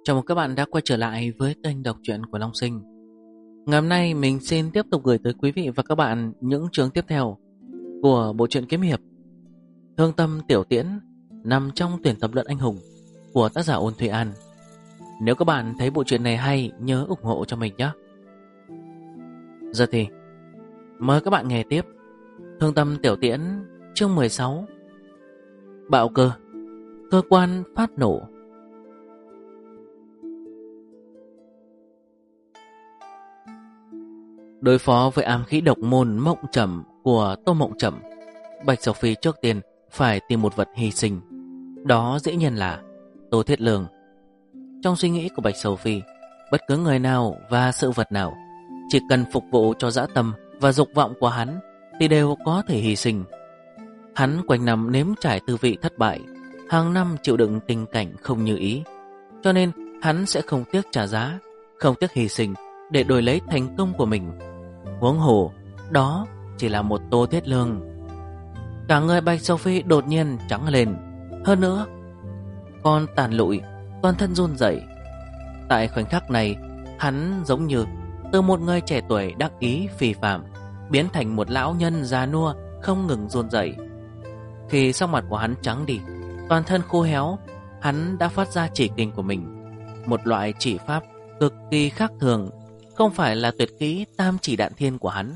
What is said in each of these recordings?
Chào mừng các bạn đã quay trở lại với kênh đọc truyện của Long Sinh. Ngày hôm nay mình xin tiếp tục gửi tới quý vị và các bạn những chương tiếp theo của bộ truyện kiếm hiệp Thương Tâm Tiểu Tiễn, nằm trong tuyển tập luận anh hùng của tác giả Ôn Thụy An. Nếu các bạn thấy bộ truyện này hay, nhớ ủng hộ cho mình nhé. Giờ thì mời các bạn nghe tiếp Thương Tâm Tiểu Tiễn chương 16, Bạo cơ, cơ quan phát nổ. Đối phó với ám khí độc môn Mộng Trầm của Tô Mộng Trầm, Bạch Sầu Phi trước tiên phải tìm một vật hy sinh. Đó dĩ nhiên là Tô Thiết Lương. Trong suy nghĩ của Bạch Sầu Phi, bất cứ người nào và sự vật nào chỉ cần phục vụ cho dã tâm và dục vọng của hắn thì đều có thể hy sinh. Hắn quanh năm nếm trải tư vị thất bại, hàng năm chịu đựng tình cảnh không như ý, cho nên hắn sẽ không tiếc trả giá, không tiếc hy sinh để đổi lấy thành công của mình. Huống hồ đó chỉ là một Tô Thiết Lương. Cả người Bạch Sầu Phi đột nhiên trắng lên, hơn nữa còn tàn lụi, toàn thân run rẩy. Tại khoảnh khắc này, hắn giống như từ một người trẻ tuổi đắc ý phì phàm biến thành một lão nhân già nua không ngừng run rẩy. Khi sắc mặt của hắn trắng đi, toàn thân khô héo, hắn đã phát ra chỉ kinh của mình, một loại chỉ pháp cực kỳ khác thường, không phải là tuyệt kỹ Tam Chỉ Đạn Thiên của hắn.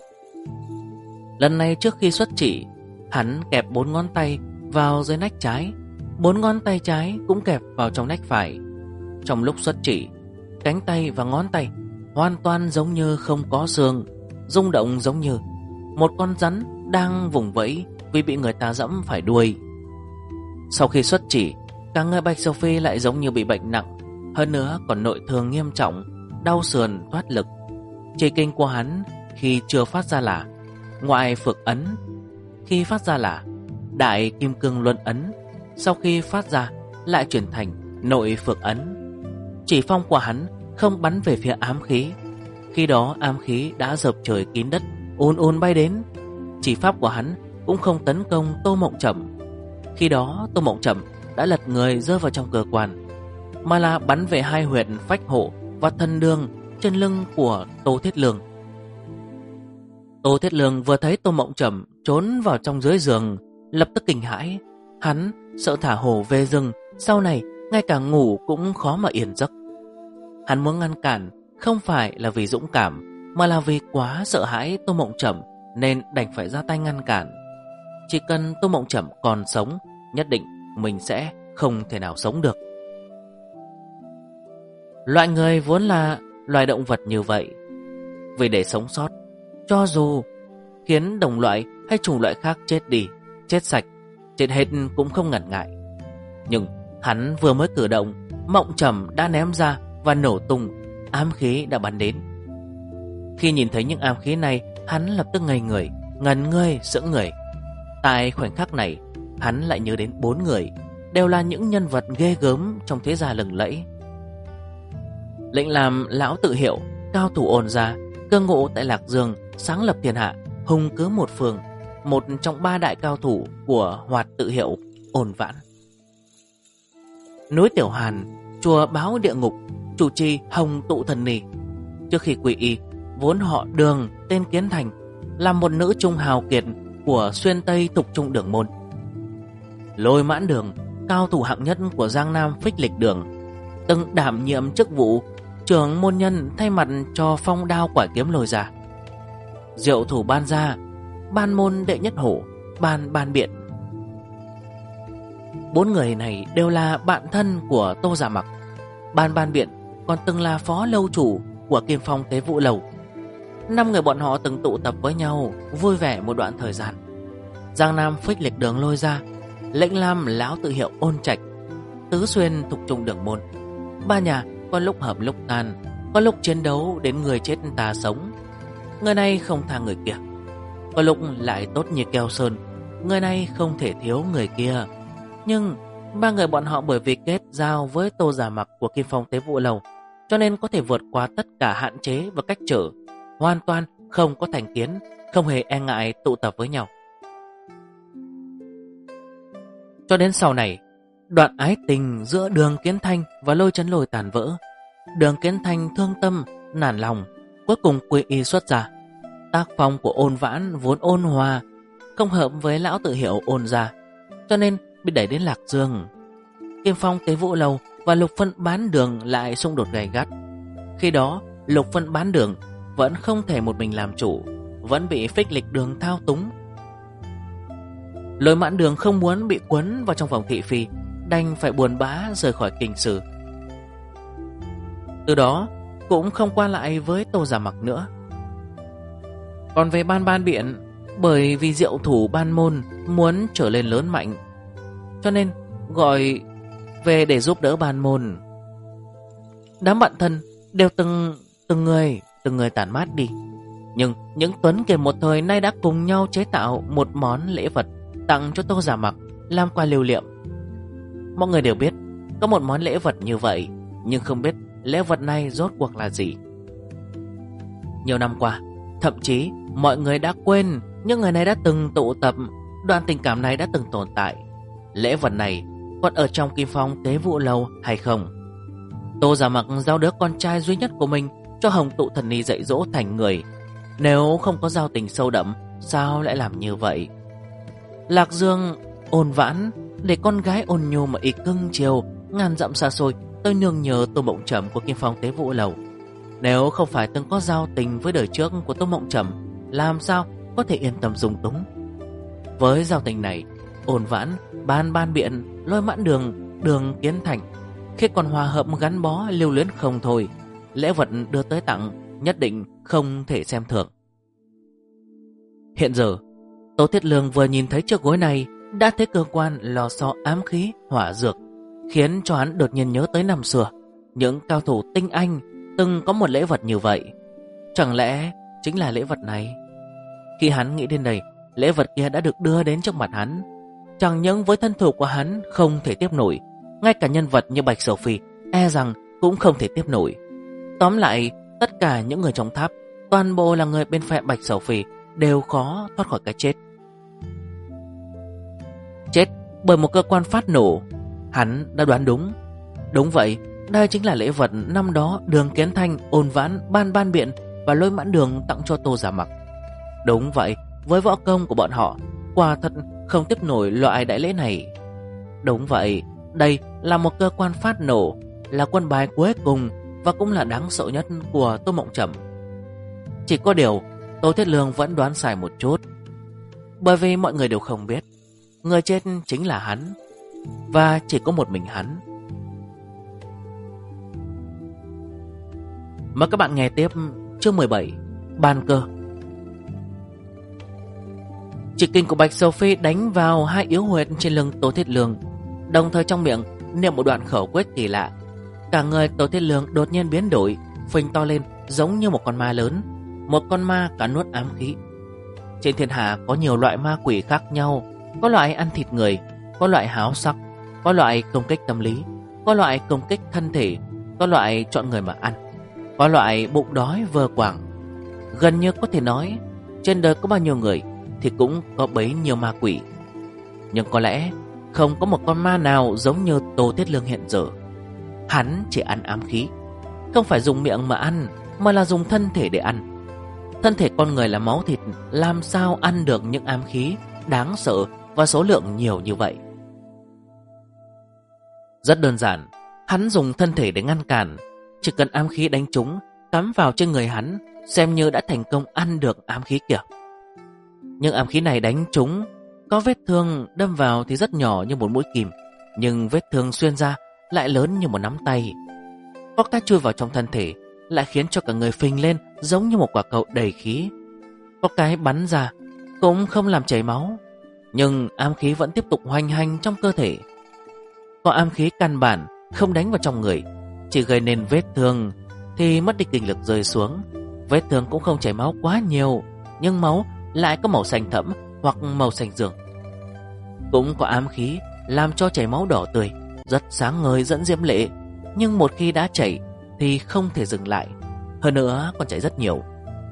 Lần này trước khi xuất chỉ, hắn kẹp 4 ngón tay vào dưới nách trái, 4 ngón tay trái cũng kẹp vào trong nách phải. Trong lúc xuất chỉ, cánh tay và ngón tay hoàn toàn giống như không có xương, rung động giống như một con rắn đang vùng vẫy vì bị người ta giẫm phải đuôi. Sau khi xuất chỉ, cả người Bạch Sầu Phi lại giống như bị bệnh nặng, hơn nữa còn nội thương nghiêm trọng, đau sườn thoát lực. Chỉ kinh của hắn khi chưa phát ra là Ngoại Phược Ấn, khi phát ra là Đại Kim Cương Luân Ấn, sau khi phát ra lại chuyển thành Nội Phược Ấn. Chỉ phong của hắn không bắn về phía ám khí, khi đó ám khí đã dập trời kín đất, ùn ùn bay đến. Chỉ pháp của hắn cũng không tấn công Tô Mộng Trầm, khi đó Tô Mộng Trầm đã lật người rơi vào trong cơ quan, mà là bắn về hai huyệt phách hộ và thân đương trên lưng của Tô Thiết Lương. Tô Thiết Lương vừa thấy Tô Mộng Trầm trốn vào trong dưới giường, lập tức kinh hãi. Hắn sợ thả hổ về rừng, sau này ngay cả ngủ cũng khó mà yên giấc. Hắn muốn ngăn cản không phải là vì dũng cảm, mà là vì quá sợ hãi Tô Mộng Trầm, nên đành phải ra tay ngăn cản. Chỉ cần Tô Mộng Trầm còn sống, nhất định mình sẽ không thể nào sống được. Loại người vốn là loài động vật như vậy, vì để sống sót, cho dù khiến đồng loại hay chủng loại khác chết đi, chết sạch, chết hết cũng không ngần ngại. Nhưng hắn vừa mới cử động, Mộng Trầm đã ném ra và nổ tung, ám khí đã bắn đến. Khi nhìn thấy những ám khí này, hắn lập tức ngây người, ngẩn người, sững người. Tại khoảnh khắc này, hắn lại nhớ đến 4 người, đều là những nhân vật ghê gớm trong thế gia lừng lẫy. Lệnh làm lão tự hiệu, cao thủ ôn gia, cư ngụ tại Lạc Dương, sáng lập thiên hạ, hùng cứ một phương, một trong 3 đại cao thủ của Hoạt tự hiệu Ôn Vãn. Núi Tiểu Hàn, chùa Báo Địa Ngục, chủ trì Hồng Tụ Thần Ni. Trước khi quy y, vốn họ Đường, tên Kiến Thành, là một nữ trung hào kiệt của xuyên Tây Thục Trung Đường môn. Lôi Mãn Đường, cao thủ hạng nhất của Giang Nam Phích Lịch Đường, từng đảm nhiệm chức vụ trưởng môn nhân thay mặt cho Phong Đao Quả Kiếm Lôi Gia. Diệu thủ Ban Gia, Ban môn đệ nhất hổ, Ban Biện. 4 người này đều là bạn thân của Tô Giả Mặc. Ban Biện còn từng là phó lâu chủ của Kim Phong Tế Vụ Lầu. 5 người bọn họ từng tụ tập với nhau, vui vẻ một đoạn thời gian. Giang Nam Phích Lịch Đường Lôi Gia, lệnh làm lão tự hiệu Ôn Trạch, tứ xuyên Thục Trung Đường môn. 3 nhà có lúc hợp lúc tan, có lúc chiến đấu đến người chết ta sống. Người này không tha người kia, có lúc lại tốt như keo sơn, người này không thể thiếu người kia. Nhưng 3 người bọn họ bởi vì kết giao với Tô Giả Mặc của Kim Phong Tế Vụ Lầu, cho nên có thể vượt qua tất cả hạn chế và cách trở, hoàn toàn không có thành kiến, không hề e ngại tụ tập với nhau. Cho đến sau này, Đoạn ái tình giữa Đường Kiến Thanh và Lôi Chấn Lôi tàn vỡ. Đường Kiến Thanh thương tâm, nản lòng, cuối cùng quy y xuất gia. Tác phong của Ôn Vãn vốn ôn hòa, không hợp với lão tự hiệu Ôn gia, cho nên bị đẩy đến Lạc Dương. Kim Phong Tế Vũ Lầu và Lục Phân Bán Đường lại xung đột gay gắt. Khi đó Lục Phân Bán Đường vẫn không thể một mình làm chủ, vẫn bị Phích Lịch Đường thao túng. Lôi Mãn Đường không muốn bị quấn vào trong vòng thị phi, đành phải buồn bã rời khỏi kinh sư. Từ đó cũng không qua lại với Tô Giả Mặc nữa. Còn về Ban Biện, bởi vì diệu thủ Ban Môn muốn trở lên lớn mạnh, cho nên gọi về để giúp đỡ Ban Môn. Đám bạn thân đều từng người tản mát đi. Nhưng những tuấn kiệt một thời nay đã cùng nhau chế tạo một món lễ vật tặng cho Tô Giả Mặc làm quà lưu niệm. Mọi người đều biết có một món lễ vật như vậy, nhưng không biết lễ vật này rốt cuộc là gì. Nhiều năm qua, thậm chí mọi người đã quên những người này đã từng tụ tập, đoạn tình cảm này đã từng tồn tại. Lễ vật này còn ở trong Kim Phong Tế Vũ Lầu hay không? Tô Giả Mặc giao đứa con trai duy nhất của mình cho Hồng Tụ Thần Ni dạy dỗ thành người. Nếu không có giao tình sâu đậm, sao lại làm như vậy? Lạc Dương, Ôn Vãn để con gái ôn nhu mà y cưng chiều, ngàn dặm xa xôi tới nương nhờ Tô Mộng Trầm của Kim Phong Tế Vũ Lầu. Nếu không phải từng có giao tình với đời trước của Tô Mộng Trầm, làm sao có thể yên tâm dung túng? Với giao tình này, Ôn Vãn, Ban Biện, Lôi Mãn Đường, Đường Kiến Thành khi còn hòa hợp gắn bó lưu luyến không thôi, lễ vật đưa tới tặng nhất định không thể xem thường. Hiện giờ Tô Thiết Lương vừa nhìn thấy chiếc gối này đã thấy cơ quan lò xo ám khí hỏa dược, khiến cho hắn đột nhiên nhớ tới năm xưa những cao thủ tinh anh từng có một lễ vật như vậy. Chẳng lẽ chính là lễ vật này? Khi hắn nghĩ đến đây, lễ vật kia đã được đưa đến trước mặt hắn. Chẳng những với thân thủ của hắn không thể tiếp nổi, ngay cả nhân vật như Bạch Sầu Phi e rằng cũng không thể tiếp nổi. Tóm lại, tất cả những người trong tháp, toàn bộ là người bên phe Bạch Sầu Phi, đều khó thoát khỏi cái chết. Chết bởi một cơ quan phát nổ. Hắn đã đoán đúng. Đúng vậy, đây chính là lễ vật năm đó Đường Kiến Thanh, Ôn Vãn, Ban Biện và Lôi Mãn Đường tặng cho Tô Giả Mặc. Đúng vậy, với võ công của bọn họ, quả thật không tiếp nổi loại đại lễ này. Đúng vậy, đây là một cơ quan phát nổ, là quân bài cuối cùng và cũng là đáng sợ nhất của Tô Mộng Trầm. Chỉ có điều Tô Thiết Lương vẫn đoán sai một chút, bởi vì mọi người đều không biết người chết chính là hắn, và chỉ có một mình hắn. Mời các bạn nghe tiếp chương 17, Ban Cơ. Chỉ kinh của Bạch Sầu Phi đánh vào hai yếu huyệt trên lưng Tô Thiết Lương, đồng thời trong miệng niệm một đoạn khẩu quyết kỳ lạ. Cả người Tô Thiết Lương đột nhiên biến đổi, phình to lên giống như một con ma lớn, một con ma cắn nuốt ám khí. Trên thiên hạ có nhiều loại ma quỷ khác nhau, có loại ăn thịt người, có loại háo sắc, có loại công kích tâm lý, có loại công kích thân thể, có loại chọn người mà ăn, có loại bụng đói vơ quảng. Gần như có thể nói trên đời có bao nhiêu người thì cũng có bấy nhiêu ma quỷ. Nhưng có lẽ không có một con ma nào giống như Tô Thiết Lương hiện giờ. Hắn chỉ ăn ám khí, không phải dùng miệng mà ăn, mà là dùng thân thể để ăn. Thân thể con người là máu thịt, làm sao ăn được những ám khí đáng sợ và số lượng nhiều như vậy? Rất đơn giản, hắn dùng thân thể để ngăn cản. Chỉ cần ám khí đánh trúng, cắm vào trên người hắn, xem như đã thành công ăn được ám khí kìa. Nhưng ám khí này đánh trúng, có vết thương đâm vào thì rất nhỏ như một mũi kìm, nhưng vết thương xuyên ra lại lớn như một nắm tay. Có cái chui vào trong thân thể, lại khiến cho cả người phình lên giống như một quả cầu đầy khí. Có cái bắn ra cũng không làm chảy máu, nhưng ám khí vẫn tiếp tục hoành hành trong cơ thể. Có ám khí căn bản không đánh vào trong người, chỉ gây nên vết thương thì mất đi kinh lực rơi xuống. Vết thương cũng không chảy máu quá nhiều, nhưng máu lại có màu xanh thẫm hoặc màu xanh dương. Cũng có ám khí làm cho chảy máu đỏ tươi, rất sáng ngời dẫn diễm lệ, nhưng một khi đã chảy thì không thể dừng lại, hơn nữa còn chảy rất nhiều.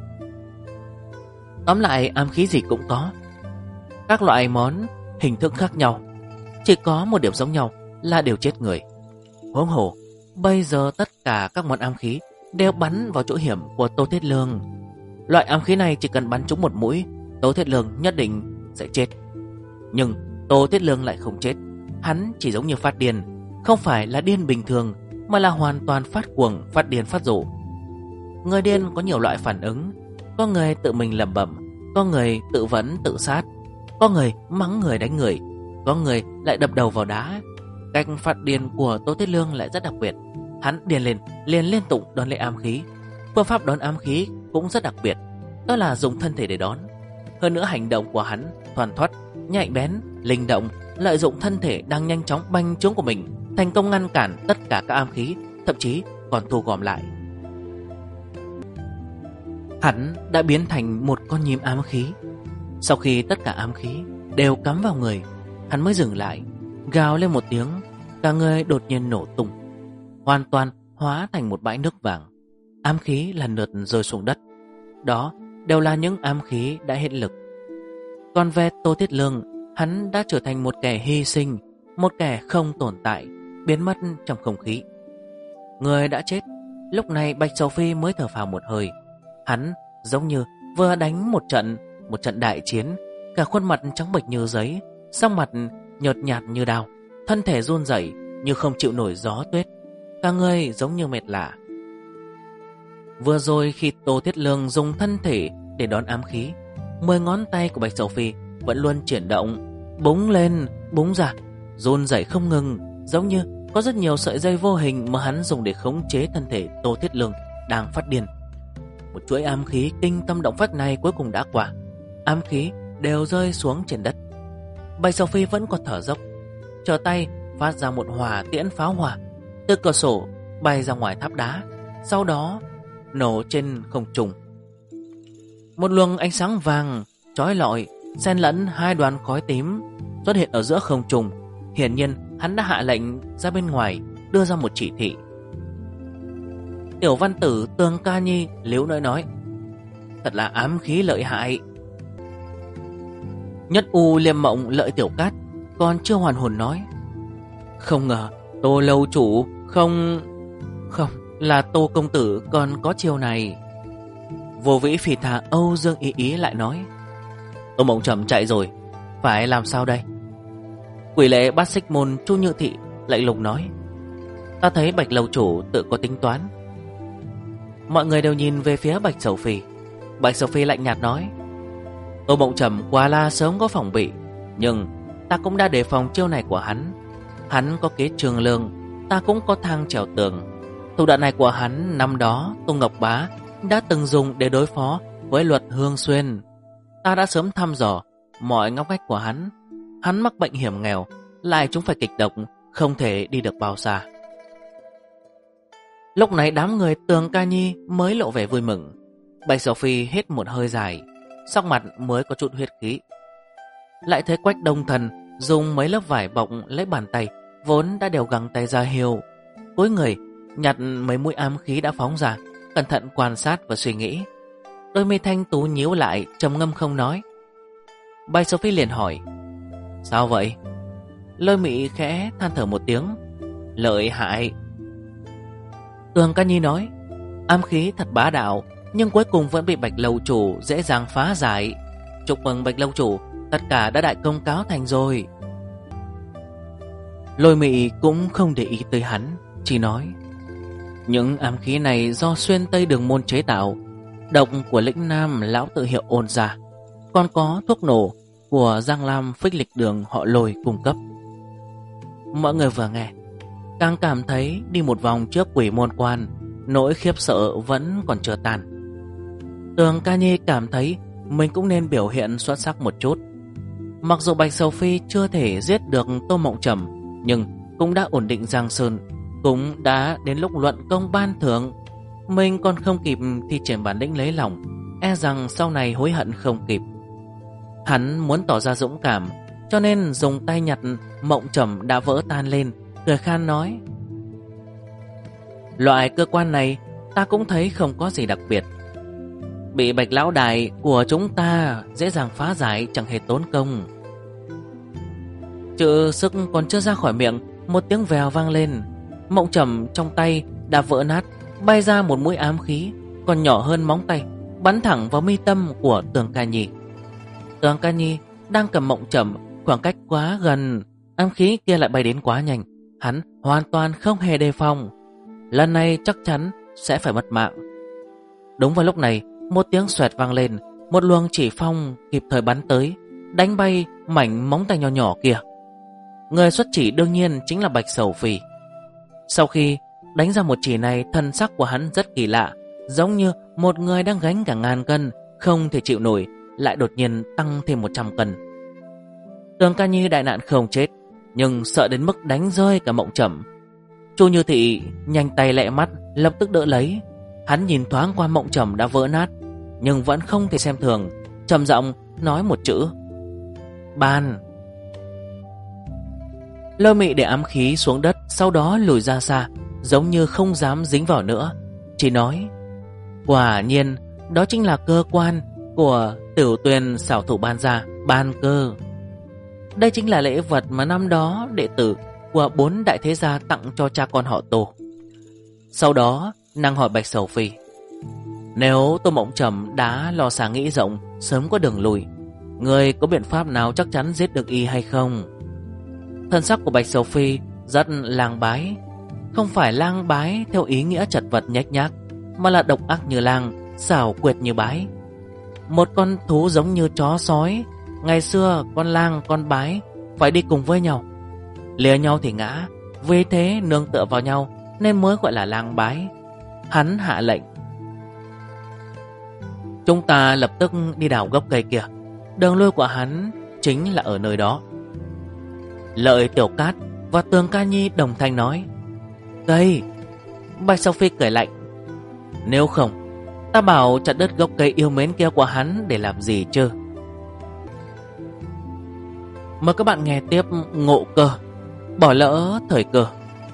Tóm lại, ám khí gì cũng có, các loại món, hình thức khác nhau, chỉ có một điểm giống nhau là đều chết người. Huống hồ bây giờ tất cả các món ám khí đều bắn vào chỗ hiểm của Tô Thiết Lương. Loại ám khí này chỉ cần bắn trúng một mũi, Tô Thiết Lương nhất định sẽ chết. Nhưng Tô Thiết Lương lại không chết. Hắn chỉ giống như phát điên, không phải là điên bình thường, mà là hoàn toàn phát cuồng, phát điên phát rộ. Người điên có nhiều loại phản ứng. Có người tự mình lẩm bẩm, có người tự vấn tự sát, có người mắng người đánh người, có người lại đập đầu vào đá. Cách phát điên của Tô Thiết Lương lại rất đặc biệt. Hắn điên lên liền liên tục đón lấy ám khí. Phương pháp đón ám khí cũng rất đặc biệt, đó là dùng thân thể để đón. Hơn nữa hành động của hắn thoăn thoắt, nhạy bén, linh động, lợi dụng thân thể đang nhanh chóng bành trướng của mình, thành công ngăn cản tất cả các ám khí, thậm chí còn thu gom lại. Hắn đã biến thành một con nhím ám khí. Sau khi tất cả ám khí đều cắm vào người, hắn mới dừng lại, gào lên một tiếng, cả người đột nhiên nổ tung, hoàn toàn hóa thành một bãi nước vàng. Ám khí lần lượt rơi xuống đất. Đó đều là những ám khí đã hết lực. Còn về Tô Thiết Lương, hắn đã trở thành một kẻ hy sinh, một kẻ không tồn tại, biến mất trong không khí. Người đã chết. Lúc này Bạch Sầu Phi mới thở phào một hơi. Hắn giống như vừa đánh một trận đại chiến, cả khuôn mặt trắng bệch như giấy, sắc mặt nhợt nhạt như đao, thân thể run rẩy như không chịu nổi gió tuyết, cả người giống như mệt lả. Vừa rồi khi Tô Thiết Lương dùng thân thể để đón ám khí, 10 ngón tay của Bạch Sầu Phi vẫn luôn chuyển động, búng lên búng ra, run rẩy không ngừng, giống như có rất nhiều sợi dây vô hình mà hắn dùng để khống chế thân thể Tô Thiết Lương đang phát điên. Một chuỗi ám khí kinh tâm động phách này cuối cùng đã qua. Ám khí đều rơi xuống trên đất. Bạch Sầu Phi vẫn còn thở dốc, trở tay phát ra một hỏa tiễn pháo hỏa từ cửa sổ bay ra ngoài tháp đá, sau đó nổ trên không trung. Một luồng ánh sáng vàng chói lọi xen lẫn hai đoàn khói tím xuất hiện ở giữa không trung. Hiển nhiên hắn đã hạ lệnh ra bên ngoài, đưa ra một chỉ thị. Tiểu văn tử Tường Ca Nhi liếu nói: thật là ám khí lợi hại. Nhất U Liêm Mộng Lợi Tiểu Cát còn chưa hoàn hồn nói: không ngờ Tô lâu chủ không là Tô công tử còn có chiêu này. Vô Vĩ Phỉ Thà Âu Dương Ý Ý lại nói: Tô Mộng Trầm chạy rồi, phải làm sao đây? Quỷ lệ Bát Xích Môn Chu Như Thị lạnh lùng nói: ta thấy Bạch lâu chủ tự có tính toán. Mọi người đều nhìn về phía Bạch Sầu Phi. Bạch Sầu Phi lạnh nhạt nói: Tô Mộng Trầm quả là sớm có phòng bị, nhưng ta cũng đã đề phòng chiêu này của hắn. Hắn có kế trường lương, ta cũng có thang trèo tường. Thủ đoạn này của hắn năm đó Tô Ngọc Bá đã từng dùng để đối phó với Luật Hương Xuyên. Ta đã sớm thăm dò mọi ngóc ngách của hắn. Hắn mắc bệnh hiểm nghèo, lại chúng phải kịch độc, không thể đi được bao xa. Lúc này đám người Tường Ca Nhi mới lộ vẻ vui mừng. Bạch Sầu Phi hít một hơi dài, sắc mặt mới có chút huyết khí. Lại thấy Quách Đông Thần dùng mấy lớp vải bọc lấy bàn tay vốn đã đều găng tay ra hiệu, cúi người nhặt mấy mũi ám khí đã phóng ra, cẩn thận quan sát và suy nghĩ. Đôi mi thanh tú nhíu lại, trầm ngâm không nói. Bạch Sầu Phi liền hỏi: sao vậy? Lôi Mị khẽ than thở một tiếng: lợi hại. Tường Ca Nhi nói: ám khí thật bá đạo, nhưng cuối cùng vẫn bị Bạch lâu chủ dễ dàng phá giải. Chúc mừng Bạch lâu chủ, tất cả đã đại công cáo thành rồi. Lôi Mị cũng không để ý tới hắn, chỉ nói: những ám khí này do Xuyên Tây Đường Môn chế tạo, độc của Lĩnh Nam lão tự hiệu ôn ra, còn có thuốc nổ của Giang Lam Phích Lịch Đường họ Lôi cung cấp. Mọi người vừa nghe càng cảm thấy đi một vòng trước Quỷ Môn Quan, nỗi khiếp sợ vẫn còn chưa tan. Tường Ca Nhi cảm thấy mình cũng nên biểu hiện xuất sắc một chút. Mặc dù Bạch Sầu Phi chưa thể giết được Tô Mộng Trầm, nhưng cũng đã ổn định Giang Sơn, cũng đã đến lúc luận công ban thưởng. Mình còn không kịp thi triển bản lĩnh lấy lòng, e rằng sau này hối hận không kịp. Hắn muốn tỏ ra dũng cảm, cho nên dùng tay nhặt Mộng Trầm đã vỡ tan lên, cười khan nói: loại cơ quan này ta cũng thấy không có gì đặc biệt, bị Bạch lão đại của chúng ta dễ dàng phá giải, chẳng hề tốn công. Chữ sức còn chưa ra khỏi miệng, một tiếng vèo vang lên. Mộng Trầm trong tay đã vỡ nát, bay ra một mũi ám khí còn nhỏ hơn móng tay, bắn thẳng vào mi tâm của Tường Ca Nhi. Tường Ca Nhi đang cầm Mộng Trầm, khoảng cách quá gần, ám khí kia lại bay đến quá nhanh. Hắn hoàn toàn không hề đề phòng, lần này chắc chắn sẽ phải mất mạng. Đúng vào lúc này, một tiếng xoẹt vang lên, một luồng chỉ phong kịp thời bắn tới, đánh bay mảnh móng tay nhỏ nhỏ kia. Người xuất chỉ đương nhiên chính là Bạch Sầu Phi. Sau khi đánh ra một chỉ này, thân sắc của hắn rất kỳ lạ, giống như một người đang gánh cả ngàn cân, không thể chịu nổi, lại đột nhiên tăng thêm 100 cân. Tường Ca Nhi đại nạn không chết, nhưng sợ đến mức đánh rơi cả Mộng Trầm. Chu Như Thị nhanh tay lẹ mắt, lập tức đỡ lấy. Hắn nhìn thoáng qua Mộng Trầm đã vỡ nát, nhưng vẫn không thể xem thường, trầm giọng nói một chữ: ban. Lôi Mị để ám khí xuống đất, sau đó lùi ra xa, giống như không dám dính vào nữa, chỉ nói: quả nhiên đó chính là cơ quan của Tiểu Tuyền xảo thủ ban ra, ban cơ. Đây chính là lễ vật mà năm đó đệ tử của 4 đại thế gia tặng cho cha con họ Tô. Sau đó nàng hỏi Bạch Sầu Phi: nếu Tô Mộng Trầm đã lo xa nghĩ rộng, sớm có đường lùi, người có biện pháp nào chắc chắn giết được y hay không? Thân sắc của Bạch Sầu Phi rất lang bái, không phải lang bái theo ý nghĩa chật vật nhếch nhác, mà là độc ác như lang, xảo quyệt như bái. Một con thú giống như chó sói, ngày xưa con lang con bái phải đi cùng với nhau, lìa nhau thì ngã, vì thế nương tựa vào nhau nên mới gọi là lang bái. Hắn hạ lệnh: chúng ta lập tức đi đào gốc cây kia, đường lui của hắn chính là ở nơi đó. Lợi Tiểu Cát và Tường Ca Nhi đồng thanh nói: cây. Bạch Sầu Phi cười lạnh: nếu không, ta bảo chặt đứt gốc cây yêu mến kia của hắn để làm gì chứ? Mời các bạn nghe tiếp Ngộ Cơ, bỏ lỡ thời cơ.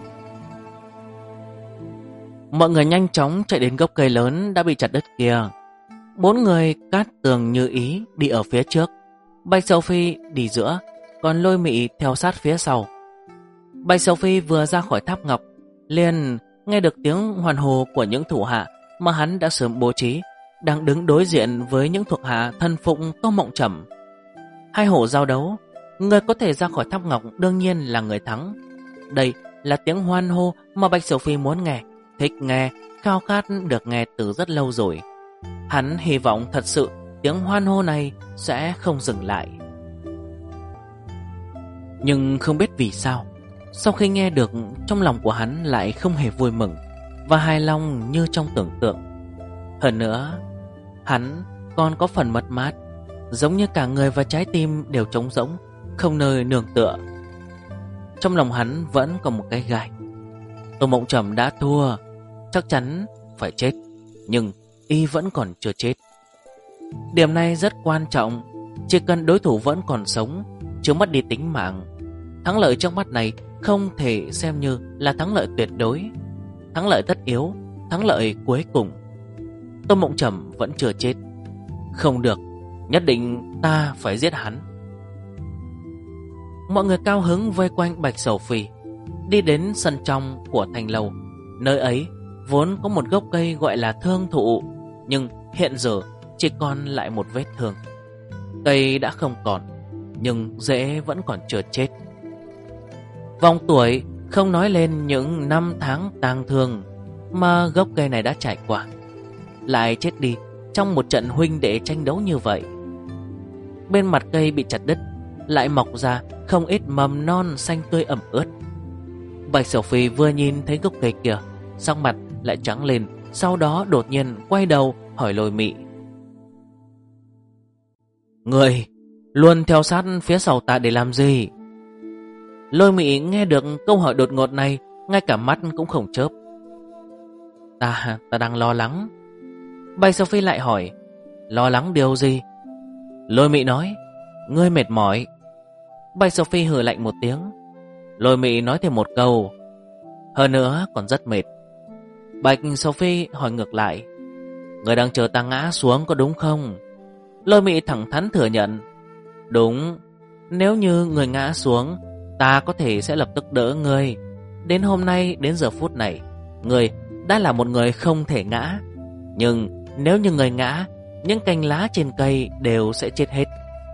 Mọi người nhanh chóng chạy đến gốc cây lớn đã bị chặt đứt kia. 4 người Cát Tường Như Ý đi ở phía trước, Bạch Sầu Phi đi giữa, còn Lôi Mị theo sát phía sau. Bạch Sầu Phi vừa ra khỏi tháp ngọc, liền nghe được tiếng hoan hô của những thủ hạ mà hắn đã sớm bố trí, đang đứng đối diện với những thuộc hạ thân phụng Tô Mộng Trầm. Hai hổ giao đấu, người có thể ra khỏi tháp ngọc đương nhiên là người thắng. Đây là tiếng hoan hô mà Bạch Sầu Phi muốn nghe, thích nghe, khao khát được nghe từ rất lâu rồi. Hắn hy vọng thật sự tiếng hoan hô này sẽ không dừng lại. Nhưng không biết vì sao, sau khi nghe được, trong lòng của hắn lại không hề vui mừng và hài lòng như trong tưởng tượng. Hơn nữa, hắn còn có phần mất mát, giống như cả người và trái tim đều trống rỗng, không nơi nương tựa. Trong lòng hắn vẫn còn một cái gai. Tô Mộng Trầm đã thua, chắc chắn phải chết, nhưng y vẫn còn chưa chết. Điểm này rất quan trọng, chỉ cần đối thủ vẫn còn sống, chưa mất đi tính mạng. Thắng lợi trong mắt này không thể xem như là thắng lợi tuyệt đối, thắng lợi tất yếu, thắng lợi cuối cùng. Tô Mộng Trầm vẫn chưa chết. Không được, nhất định ta phải giết hắn. Mọi người cao hứng vây quanh Bạch Sầu Phi, đi đến sân trong của thành lầu. Nơi ấy vốn có một gốc cây gọi là thương thụ, nhưng hiện giờ chỉ còn lại một vết thương. Cây đã không còn, nhưng rễ vẫn còn chưa chết. Vòng tuổi không nói lên những năm tháng tang thương mà gốc cây này đã trải qua, lại chết đi trong một trận huynh đệ tranh đấu như vậy. Bên mặt cây bị chặt đứt lại mọc ra không ít mầm non xanh tươi ẩm ướt. Bạch Sầu Phi vừa nhìn thấy gốc cây kia, sắc mặt lại trắng lên, sau đó đột nhiên quay đầu hỏi Lôi Mị: người luôn theo sát phía sau ta để làm gì? Lôi Mị nghe được câu hỏi đột ngột này, ngay cả mắt cũng không chớp. Ta đang lo lắng. Bạch Sầu Phi lại hỏi: lo lắng điều gì? Lôi Mị nói: ngươi mệt mỏi. Bạch Sầu Phi hừ lạnh một tiếng. Lôi Mị nói thêm một câu: hơn nữa còn rất mệt. Bạch Sầu Phi hỏi ngược lại: người đang chờ ta ngã xuống có đúng không? Lôi Mị thẳng thắn thừa nhận: đúng, nếu như người ngã xuống, ta có thể sẽ lập tức đỡ ngươi. Đến hôm nay, đến giờ phút này, ngươi đã là một người không thể ngã. Nhưng nếu như người ngã, những cành lá trên cây đều sẽ chết hết.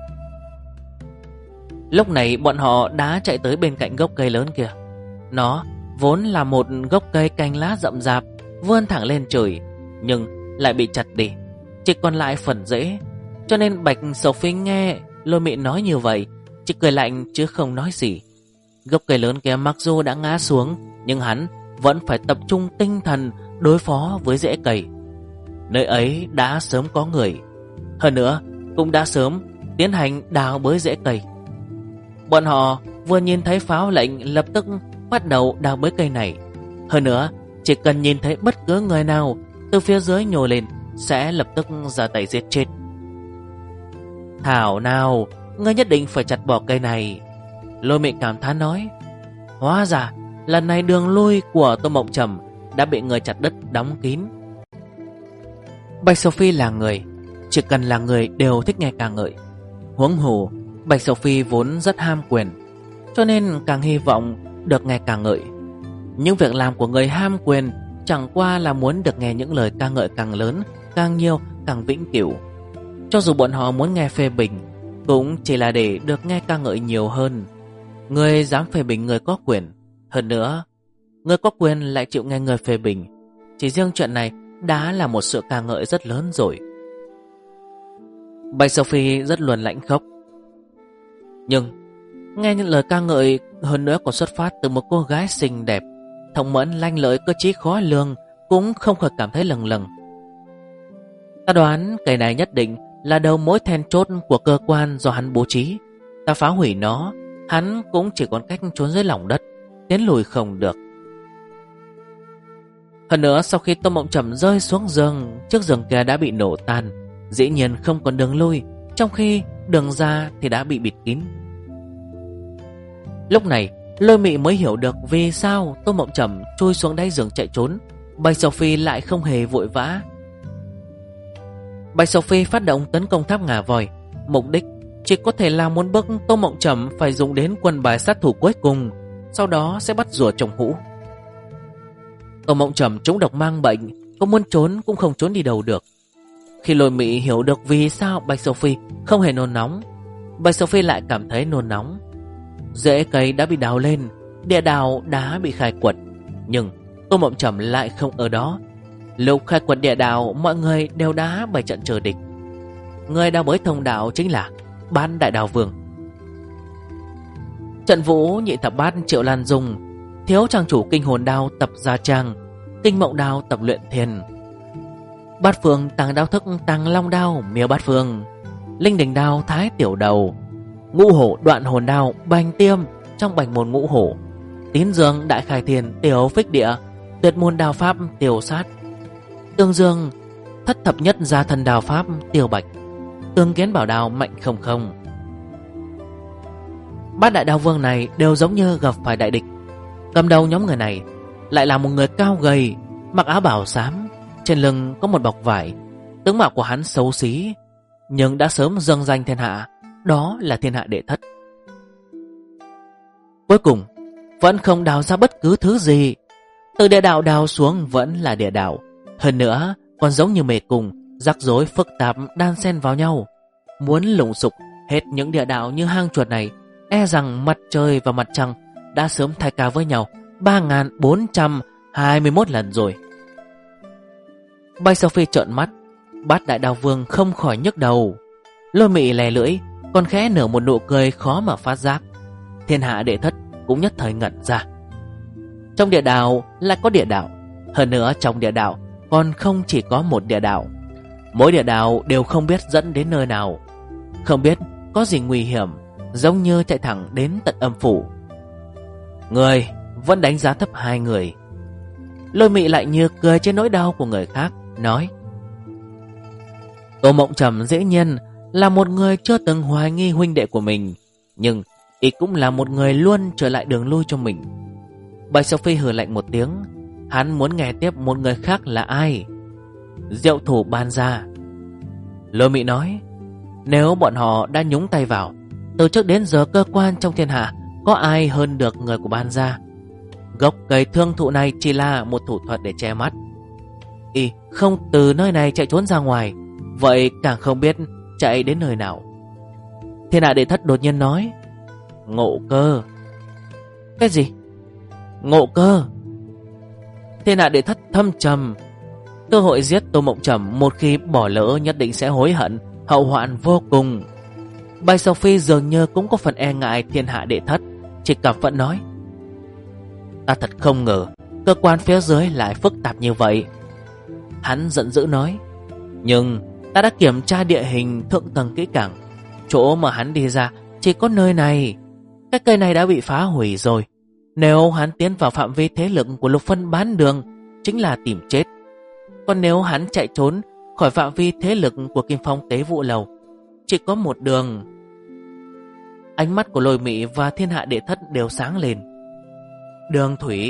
Lúc này bọn họ đã chạy tới bên cạnh gốc cây lớn kia. Nó vốn là một gốc cây cành lá rậm rạp, vươn thẳng lên trời, nhưng lại bị chặt đi, chỉ còn lại phần rễ. Cho nên Bạch Sầu Phi nghe Lôi Mị nói như vậy, chỉ cười lạnh chứ không nói gì. Gốc cây lớn kia mặc dù đã ngã xuống, nhưng hắn vẫn phải tập trung tinh thần đối phó với rễ cây. Nơi ấy đã sớm có người, hơn nữa cũng đã sớm tiến hành đào bới rễ cây. Bọn họ vừa nhìn thấy pháo lệnh lập tức bắt đầu đào bới cây này. Hơn nữa, chỉ cần nhìn thấy bất cứ người nào từ phía dưới nhô lên sẽ lập tức ra tay giết chết. Thảo nào, ngươi nhất định phải chặt bỏ cây này. Lôi Mị cảm thán nói. Hóa ra lần này đường lui của Tô Mộng Trầm đã bị người chặt đứt đóng kín. Bạch Sầu Phi là người, chỉ cần là người đều thích nghe ca ngợi. Huống hồ Bạch Sầu Phi vốn rất ham quyền, cho nên càng hy vọng được nghe ca ngợi. Những việc làm của người ham quyền chẳng qua là muốn được nghe những lời ca ngợi càng lớn, càng nhiều, càng vĩnh cửu. Cho dù bọn họ muốn nghe phê bình, cũng chỉ là để được nghe ca ngợi nhiều hơn. Người dám phê bình người có quyền. Hơn nữa, người có quyền lại chịu nghe người phê bình. Chỉ riêng chuyện này đã là một sự ca ngợi rất lớn rồi. Bạch Sầu Phi rất luôn lãnh khốc. Nhưng nghe những lời ca ngợi, hơn nữa còn xuất phát từ một cô gái xinh đẹp, thông mẫn lanh lợi, cơ trí khó lường, cũng không khỏi cảm thấy lâng lâng. Ta đoán cây này nhất định là đầu mối then chốt của cơ quan do hắn bố trí. Ta phá hủy nó, hắn cũng chỉ còn cách trốn dưới lòng đất, tiến lùi không được. Hơn nữa, sau khi Tô Mộng Trầm rơi xuống giường, chiếc giường kia đã bị nổ tan, dĩ nhiên không còn đường lui, trong khi đường ra thì đã bị bịt kín. Lúc này Lôi Mị mới hiểu được vì sao Tô Mộng Trầm chui xuống đáy giường chạy trốn. Bạch Sầu Phi lại không hề vội vã. Bạch Sầu Phi phát động tấn công tháp ngà voi, mục đích chỉ có thể là muốn bức Tô Mộng Trầm phải dùng đến quân bài sát thủ cuối cùng, sau đó sẽ bắt rùa trong hũ. Tô Mộng Trầm trúng độc mang bệnh, có muốn trốn cũng không trốn đi đâu được. Khi Lôi Mị hiểu được vì sao Bạch Sầu Phi không hề nôn nóng, Bạch Sầu Phi lại cảm thấy nôn nóng. Rễ cây đã bị đào lên, địa đạo đã bị khai quật, nhưng Tô Mộng Trầm lại không ở đó. Lúc khai quật địa đạo, mọi người đều đã bày trận chờ địch. Người đào bới thông đạo chính là Ban Đại Đào Vương. Trận Vũ Nhị Thập Bát Triệu Lan Dung, Thiếu Trang Chủ Kinh Hồn Đao tập Gia Trang, Kinh Mộng Đao tập Luyện Thiên, Bát Phương Tàng Đao Thức Tàng Long Đao Miêu Bát Phương, Linh Đình Đao Thái Tiểu Đầu, Ngũ Hổ Đoạn Hồn Đao Bành Tiêm trong Bành Môn Ngũ Hổ, Tín Dương Đại Khai Thiên Tiểu Phích Địa, Tuyệt Môn Đao Pháp Tiểu Sát, Tương Dương Thất Thập Nhất Gia Thần Đao Pháp Tiểu Bạch, Tương Kiến Bảo Đao Mạnh Không Không. Bát Đại Đao Vương này đều giống như gặp phải đại địch. Cầm đầu nhóm người này lại là một người cao gầy, mặc áo bảo xám, trên lưng có một bọc vải. Tướng mạo của hắn xấu xí, nhưng đã sớm dâng danh thiên hạ, đó là thiên hạ đệ thất. Cuối cùng vẫn không đào ra bất cứ thứ gì. Từ địa đạo đào xuống vẫn là địa đạo, hơn nữa còn giống như mê cung, rắc rối phức tạp đan xen vào nhau. Muốn lùng sục hết những địa đạo như hang chuột này, e rằng mặt trời và mặt trăng đã sớm thay ca với nhau 3.421 lần rồi. Bạch Sầu Phi trợn mắt, Bát Đại Đao Vương không khỏi nhức đầu. Lôi Mị lè lưỡi, còn khẽ nở một nụ cười khó mà phát giác. Thiên hạ đệ thất cũng nhất thời ngẩn ra. Trong địa đạo lại có địa đạo, hơn nữa trong địa đạo còn không chỉ có một địa đạo. Mỗi địa đạo đều không biết dẫn đến nơi nào, không biết có gì nguy hiểm, giống như chạy thẳng đến tận âm phủ. Người vẫn đánh giá thấp hai người. Lôi Mị lại như cười trên nỗi đau của người khác, nói: Tô Mộng Trầm dĩ nhiên là một người chưa từng hoài nghi huynh đệ của mình, nhưng y cũng là một người luôn trở lại đường lui cho mình. Bạch Sầu Phi hừ lạnh một tiếng. Hắn muốn nghe tiếp một người khác là ai? Diệu Thủ Ban Gia. Lôi Mị nói: Nếu bọn họ đã nhúng tay vào, từ trước đến giờ cơ quan trong thiên hạ có ai hơn được người của Ban gia. Gốc cây thương thụ này chỉ là một thủ thuật để che mắt. Y không từ nơi này chạy trốn ra ngoài, vậy càng không biết chạy đến nơi nào. Thiên Hạ Đệ Thất đột nhiên nói: Ngộ cơ. Cái gì? Ngộ cơ? Thiên Hạ Đệ Thất thâm trầm. Cơ hội giết Tô Mộng Trầm một khi bỏ lỡ nhất định sẽ hối hận, hậu hoạn vô cùng. Bạch Sầu Phi dường như cũng có phần e ngại Thiên Hạ Đệ Thất, chỉ cảm phẫn nói: Ta thật không ngờ cơ quan phía dưới lại phức tạp như vậy. Hắn giận dữ nói: Nhưng ta đã kiểm tra địa hình thượng tầng kỹ càng. Chỗ mà hắn đi ra chỉ có nơi này. Cái cây này đã bị phá hủy rồi. Nếu hắn tiến vào phạm vi thế lực của Lục Phân Bán Đường, chính là tìm chết. Còn nếu hắn chạy trốn khỏi phạm vi thế lực của Kim Phong Tế Vụ Lầu, chỉ có một đường. Ánh mắt của Lôi Mị và Thiên Hạ Đệ Thất đều sáng lên. Đường thủy.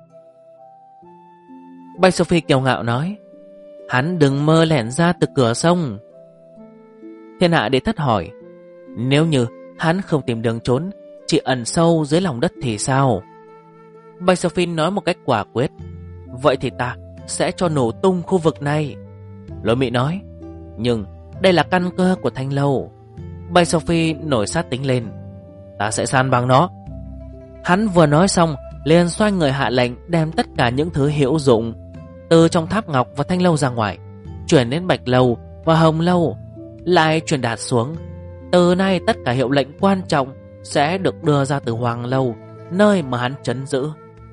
Bạch Sophie kiêu ngạo nói: Hắn đừng mơ lẻn ra từ cửa sông. Thiên Hạ Đệ Thất hỏi: Nếu như hắn không tìm đường trốn, chỉ ẩn sâu dưới lòng đất thì sao? Bạch Sophie nói một cách quả quyết: Vậy thì ta sẽ cho nổ tung khu vực này. Lôi Mị nói: Nhưng đây là căn cơ của Thanh Lâu. Bạch Sophie nổi sát tính lên: Ta sẽ san bằng nó. Hắn vừa nói xong liền xoay người hạ lệnh đem tất cả những thứ hữu dụng từ trong Tháp Ngọc và Thanh Lâu ra ngoài, chuyển đến Bạch Lâu và Hồng Lâu, lại truyền đạt xuống: Từ nay tất cả hiệu lệnh quan trọng sẽ được đưa ra từ Hoàng Lâu, nơi mà hắn trấn giữ.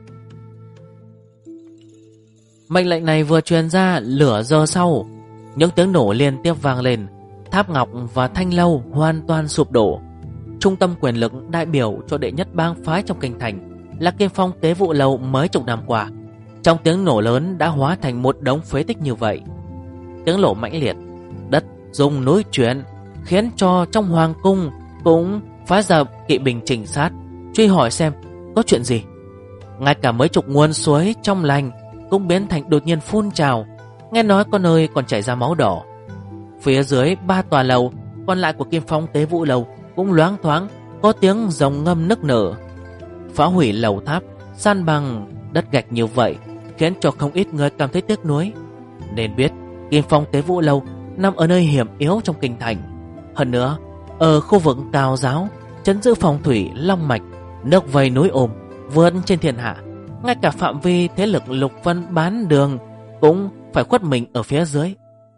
Mệnh lệnh này vừa truyền ra, nửa giờ sau, những tiếng nổ liên tiếp vang lên. Tháp Ngọc và Thanh Lâu hoàn toàn sụp đổ. Trung tâm quyền lực đại biểu cho đệ nhất bang phái trong kinh thành là Kim Phong Tế Vụ Lầu mấy chục năm qua, trong tiếng nổ lớn đã hóa thành một đống phế tích như vậy. Tiếng nổ mãnh liệt, đất rung núi chuyển, khiến cho trong hoàng cung cũng phái ra kỵ binh trinh sát truy hỏi xem có chuyện gì. Ngay cả mấy chục nguồn suối trong lành cũng biến thành đột nhiên phun trào, nghe nói có nơi còn chảy ra máu đỏ. Phía dưới 3 tòa lầu còn lại của Kim Phong Tế Vụ Lầu cũng loáng thoáng có tiếng rồng ngâm nức nở. Phá hủy lầu tháp, san bằng đất gạch như vậy khiến cho không ít người cảm thấy tiếc nuối. Nên biết Kim Phong Tế Vụ Lầu nằm ở nơi hiểm yếu trong kinh thành. Hơn nữa, ở khu vực cao giáo, trấn giữ phòng thủy long mạch, nước vây núi ôm vươn trên thiên hạ, ngay cả phạm vi thế lực Lục Phân Bán Đường cũng phải khuất mình ở phía dưới.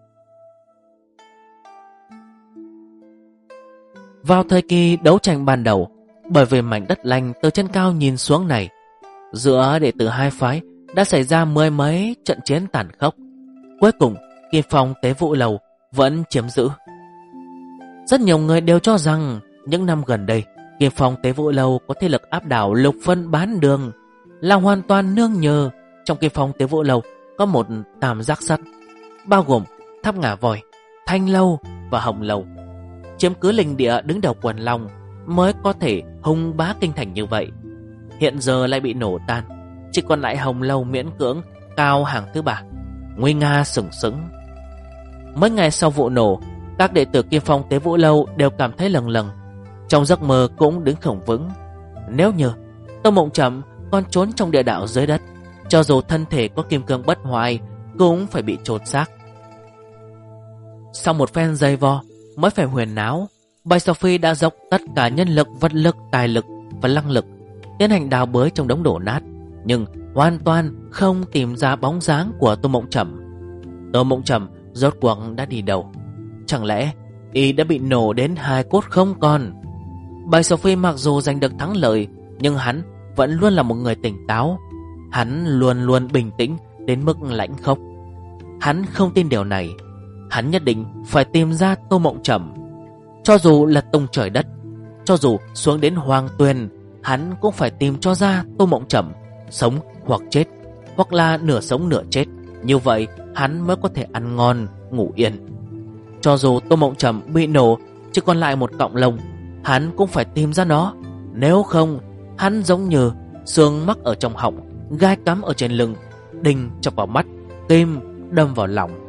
Vào thời kỳ đấu tranh ban đầu, bởi vì mảnh đất lành từ trên cao nhìn xuống này, giữa đệ tử hai phái đã xảy ra mười mấy trận chiến tàn khốc. Cuối cùng Kim Phong Tế Vụ Lầu vẫn chiếm giữ. Rất nhiều người đều cho rằng những năm gần đây Kim Phong Tế Vụ Lầu có thế lực áp đảo Lục Phân Bán Đường, là hoàn toàn nương nhờ. Trong Kim Phong Tế Vụ Lầu có một tam giác sắt, bao gồm Tháp Ngà Voi, Thanh Lâu và Hồng Lâu, chiếm cứ linh địa đứng đầu quần long, mới có thể hùng bá kinh thành như vậy. Hiện giờ lại bị nổ tan, chỉ còn lại Hồng Lâu miễn cưỡng cao hàng thứ 3, nguy nga sừng sững. Mấy ngày sau vụ nổ, các đệ tử Kim Phong Tế Vụ Lâu đều cảm thấy lâng lâng, trong giấc mơ cũng đứng không vững. Nếu như Tô Mộng Trầm còn trốn trong địa đạo dưới đất, cho dù thân thể có kim cương bất hoại cũng phải bị chôn xác. Sau một phen dày vò mới phải huyền náo, Bạch Sophie đã dốc tất cả nhân lực, vật lực, tài lực và năng lực tiến hành đào bới trong đống đổ nát, nhưng hoàn toàn không tìm ra bóng dáng của Tô Mộng Trầm. Tô Mộng Trầm rốt cuộc đã đi đâu? Chẳng lẽ y đã bị nổ đến hài cốt không còn? Bạch Sophie mặc dù giành được thắng lợi, nhưng hắn vẫn luôn là một người tỉnh táo. Hắn luôn luôn bình tĩnh đến mức lãnh khốc. Hắn không tin điều này. Hắn nhất định phải tìm ra Tô Mộng Trầm. Cho dù là tung trời đất, cho dù xuống đến Hoàng Tuyền, hắn cũng phải tìm cho ra Tô Mộng Trầm, sống hoặc chết, hoặc là nửa sống nửa chết. Như vậy hắn mới có thể ăn ngon ngủ yên. Cho dù Tô Mộng Trầm bị nổ chỉ còn lại một cọng lông, hắn cũng phải tìm ra nó. Nếu không, hắn giống như xương mắc ở trong họng, gai cắm ở trên lưng, đinh chọc vào mắt, kim đâm vào lòng.